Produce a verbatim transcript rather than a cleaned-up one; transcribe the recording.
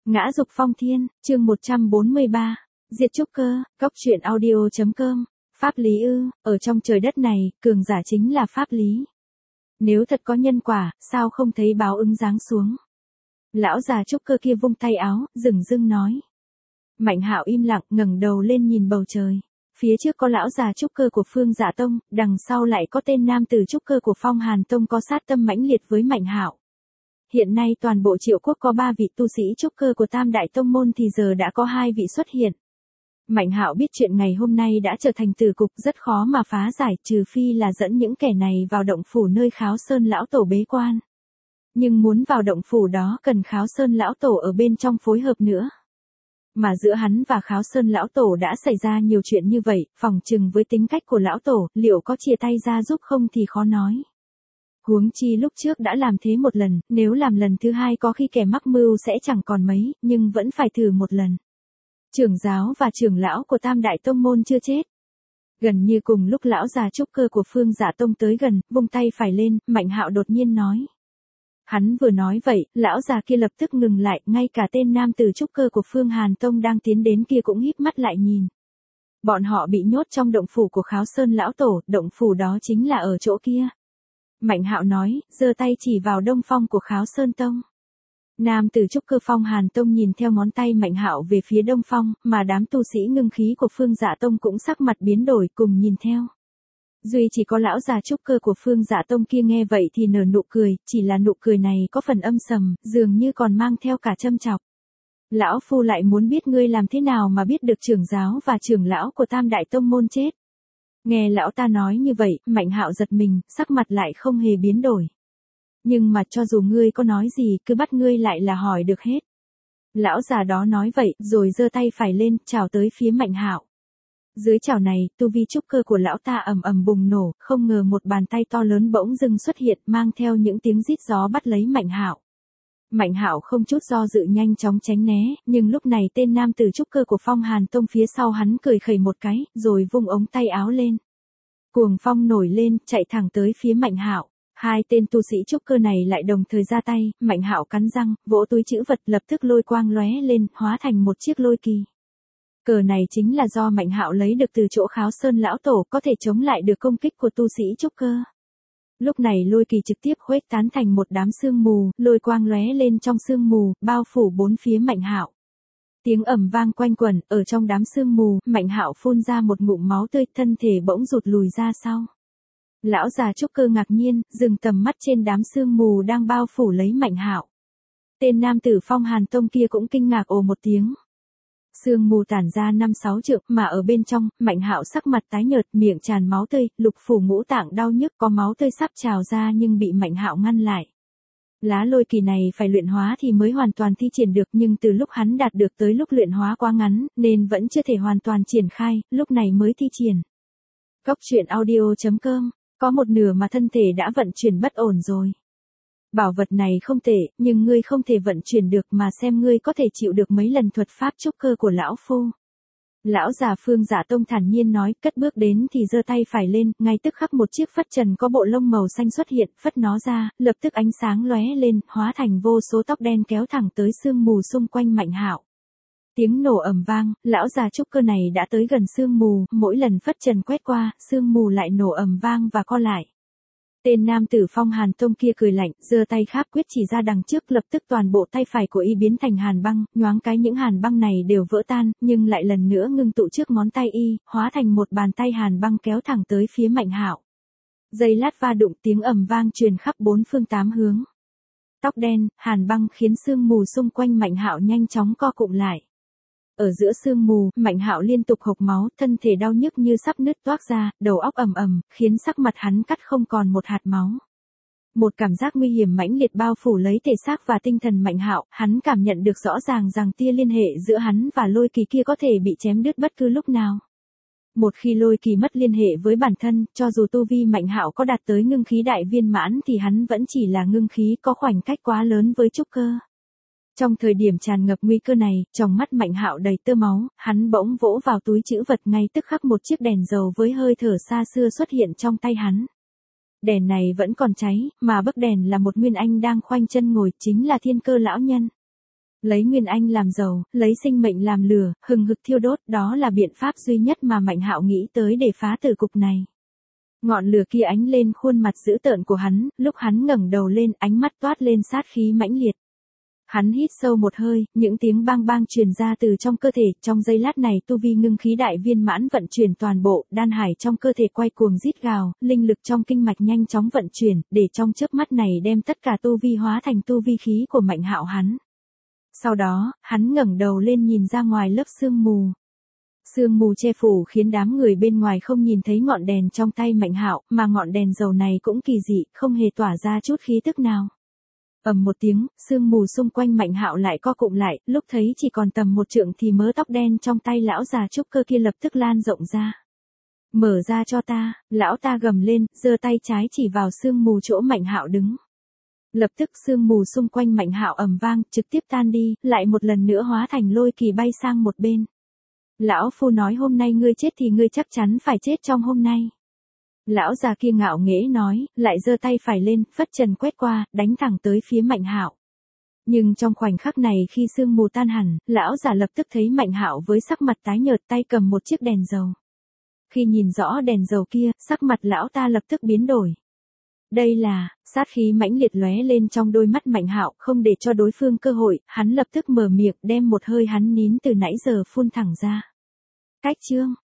Ngã dục phong thiên, chương một trăm bốn mươi ba. Diệt trúc cơ, góc truyện audio chấm com. Pháp lý ư, ở trong trời đất này, cường giả chính là pháp lý. Nếu thật có nhân quả, sao không thấy báo ứng giáng xuống? Lão già trúc cơ kia vung tay áo, dửng dưng nói. Mạnh Hạo im lặng, ngẩng đầu lên nhìn bầu trời. Phía trước có lão già trúc cơ của Phương Dạ Tông, đằng sau lại có tên nam tử trúc cơ của Phong Hàn Tông có sát tâm mãnh liệt với Mạnh Hạo. Hiện nay toàn bộ Triệu Quốc có ba vị tu sĩ trúc cơ của Tam Đại Tông môn thì giờ đã có hai vị xuất hiện. Mạnh Hạo biết chuyện ngày hôm nay đã trở thành tử cục rất khó mà phá giải, trừ phi là dẫn những kẻ này vào động phủ nơi Kháo Sơn lão tổ bế quan. Nhưng muốn vào động phủ đó cần Kháo Sơn lão tổ ở bên trong phối hợp nữa. Mà giữa hắn và Kháo Sơn lão tổ đã xảy ra nhiều chuyện như vậy, phỏng chừng với tính cách của lão tổ, liệu có chia tay ra giúp không thì khó nói. Huống chi lúc trước đã làm thế một lần, nếu làm lần thứ hai có khi kẻ mắc mưu sẽ chẳng còn mấy, nhưng vẫn phải thử một lần. Trưởng giáo và trưởng lão của Tam Đại Tông môn chưa chết. Gần như cùng lúc lão già trúc cơ của Phương Dạ Tông tới gần, vung tay phải lên, Mạnh Hạo đột nhiên nói. Hắn vừa nói vậy, lão già kia lập tức ngừng lại, ngay cả tên nam tử trúc cơ của Phương Hàn Tông đang tiến đến kia cũng híp mắt lại nhìn. Bọn họ bị nhốt trong động phủ của Kháo Sơn lão tổ, động phủ đó chính là ở chỗ kia. Mạnh Hạo nói, giơ tay chỉ vào đông phong của Kháo Sơn Tông. Nam tử trúc cơ Phong Hàn Tông nhìn theo ngón tay Mạnh Hạo về phía đông phong, mà đám tu sĩ ngưng khí của Phương Dạ Tông cũng sắc mặt biến đổi cùng nhìn theo. Duy chỉ có lão già trúc cơ của Phương Dạ Tông kia nghe vậy thì nở nụ cười, chỉ là nụ cười này có phần âm sầm, dường như còn mang theo cả châm chọc. Lão phu lại muốn biết ngươi làm thế nào mà biết được trưởng giáo và trưởng lão của Tam Đại Tông môn chết. Nghe lão ta nói như vậy, Mạnh Hạo giật mình, sắc mặt lại không hề biến đổi. Nhưng mà cho dù ngươi có nói gì, cứ bắt ngươi lại là hỏi được hết. Lão già đó nói vậy, rồi giơ tay phải lên, chào tới phía Mạnh Hạo. Dưới chào này, tu vi trúc cơ của lão ta ầm ầm bùng nổ, không ngờ một bàn tay to lớn bỗng dưng xuất hiện, mang theo những tiếng rít gió bắt lấy Mạnh Hạo. Mạnh Hạo không chút do dự nhanh chóng tránh né, nhưng lúc này tên nam tử trúc cơ của Phong Hàn Tông phía sau hắn cười khẩy một cái, rồi vung ống tay áo lên. Cuồng phong nổi lên, chạy thẳng tới phía Mạnh Hạo. Hai tên tu sĩ trúc cơ này lại đồng thời ra tay, Mạnh Hạo cắn răng, vỗ túi trữ vật lập tức lôi quang lóe lên, hóa thành một chiếc lôi kỳ. Cờ này chính là do Mạnh Hạo lấy được từ chỗ Kháo Sơn lão tổ, có thể chống lại được công kích của tu sĩ trúc cơ. Lúc này lôi kỳ trực tiếp khuếch tán thành một đám sương mù, lôi quang lóe lên trong sương mù, bao phủ bốn phía Mạnh Hạo. Tiếng ầm vang quanh quẩn, ở trong đám sương mù, Mạnh Hạo phun ra một ngụm máu tươi, thân thể bỗng rụt lùi ra sau. Lão già trúc cơ ngạc nhiên, dừng tầm mắt trên đám sương mù đang bao phủ lấy Mạnh Hạo. Tên nam tử Phong Hàn Tông kia cũng kinh ngạc ồ một tiếng. Sương mù tản ra năm sáu trượng, mà ở bên trong, Mạnh Hạo sắc mặt tái nhợt, miệng tràn máu tươi, lục phủ ngũ tạng đau nhức, có máu tươi sắp trào ra nhưng bị Mạnh Hạo ngăn lại. Lá lôi kỳ này phải luyện hóa thì mới hoàn toàn thi triển được, nhưng từ lúc hắn đạt được tới lúc luyện hóa quá ngắn, nên vẫn chưa thể hoàn toàn triển khai, lúc này mới thi triển. Góc truyện audio chấm com, có một nửa mà thân thể đã vận chuyển bất ổn rồi. Bảo vật này không tệ, nhưng ngươi không thể vận chuyển được, mà xem ngươi có thể chịu được mấy lần thuật pháp trúc cơ của lão phu. Lão già Phương Dạ Tông thản nhiên nói, cất bước đến thì giơ tay phải lên, ngay tức khắc một chiếc phất trần có bộ lông màu xanh xuất hiện, phất nó ra, lập tức ánh sáng lóe lên, hóa thành vô số tóc đen kéo thẳng tới sương mù xung quanh Mạnh Hạo. Tiếng nổ ầm vang, lão già trúc cơ này đã tới gần sương mù, mỗi lần phất trần quét qua, sương mù lại nổ ầm vang và co lại. Tên nam tử Phong Hàn Tông kia cười lạnh, giơ tay kháp quyết chỉ ra đằng trước, lập tức toàn bộ tay phải của y biến thành hàn băng, nhoáng cái những hàn băng này đều vỡ tan, nhưng lại lần nữa ngưng tụ trước ngón tay y, hóa thành một bàn tay hàn băng kéo thẳng tới phía Mạnh Hạo. Giây lát va đụng, tiếng ầm vang truyền khắp bốn phương tám hướng. Tóc đen, hàn băng khiến sương mù xung quanh Mạnh Hạo nhanh chóng co cụm lại. Ở giữa sương mù, Mạnh Hạo liên tục hộc máu, thân thể đau nhức như sắp nứt toác ra, đầu óc ầm ầm, khiến sắc mặt hắn cắt không còn một hạt máu. Một cảm giác nguy hiểm mãnh liệt bao phủ lấy thể xác và tinh thần Mạnh Hạo, hắn cảm nhận được rõ ràng rằng tia liên hệ giữa hắn và lôi kỳ kia có thể bị chém đứt bất cứ lúc nào. Một khi lôi kỳ mất liên hệ với bản thân, cho dù tu vi Mạnh Hạo có đạt tới ngưng khí đại viên mãn thì hắn vẫn chỉ là ngưng khí, có khoảnh cách quá lớn với trúc cơ. Trong thời điểm tràn ngập nguy cơ này, trong mắt Mạnh Hạo đầy tơ máu, hắn bỗng vỗ vào túi trữ vật, ngay tức khắc một chiếc đèn dầu với hơi thở xa xưa xuất hiện trong tay hắn. Đèn này vẫn còn cháy, mà bức đèn là một nguyên anh đang khoanh chân ngồi, chính là Thiên Cơ lão nhân. Lấy nguyên anh làm dầu, lấy sinh mệnh làm lửa, hừng hực thiêu đốt, đó là biện pháp duy nhất mà Mạnh Hạo nghĩ tới để phá tử cục này. Ngọn lửa kia ánh lên khuôn mặt dữ tợn của hắn, lúc hắn ngẩng đầu lên, ánh mắt toát lên sát khí mãnh liệt. Hắn hít sâu một hơi, những tiếng bang bang truyền ra từ trong cơ thể, trong giây lát này tu vi ngưng khí đại viên mãn vận chuyển toàn bộ, đan hải trong cơ thể quay cuồng rít gào, linh lực trong kinh mạch nhanh chóng vận chuyển, để trong chớp mắt này đem tất cả tu vi hóa thành tu vi khí của Mạnh Hạo hắn. Sau đó, hắn ngẩng đầu lên nhìn ra ngoài lớp sương mù. Sương mù che phủ khiến đám người bên ngoài không nhìn thấy ngọn đèn trong tay Mạnh Hạo, mà ngọn đèn dầu này cũng kỳ dị, không hề tỏa ra chút khí tức nào. Ầm một tiếng, sương mù xung quanh Mạnh Hạo lại co cụm lại, lúc thấy chỉ còn tầm một trượng thì mớ tóc đen trong tay lão già trúc cơ kia lập tức lan rộng ra. Mở ra cho ta, lão ta gầm lên, giơ tay trái chỉ vào sương mù chỗ Mạnh Hạo đứng. Lập tức sương mù xung quanh Mạnh Hạo ầm vang, trực tiếp tan đi, lại một lần nữa hóa thành lôi kỳ bay sang một bên. Lão phu nói hôm nay ngươi chết thì ngươi chắc chắn phải chết trong hôm nay. Lão già kia ngạo nghễ nói, lại giơ tay phải lên, phất trần quét qua, đánh thẳng tới phía Mạnh Hạo. Nhưng trong khoảnh khắc này khi sương mù tan hẳn, lão già lập tức thấy Mạnh Hạo với sắc mặt tái nhợt, tay cầm một chiếc đèn dầu. Khi nhìn rõ đèn dầu kia, sắc mặt lão ta lập tức biến đổi. Đây là, sát khí mãnh liệt lóe lên trong đôi mắt Mạnh Hạo, không để cho đối phương cơ hội, hắn lập tức mở miệng đem một hơi hắn nín từ nãy giờ phun thẳng ra. Cách chương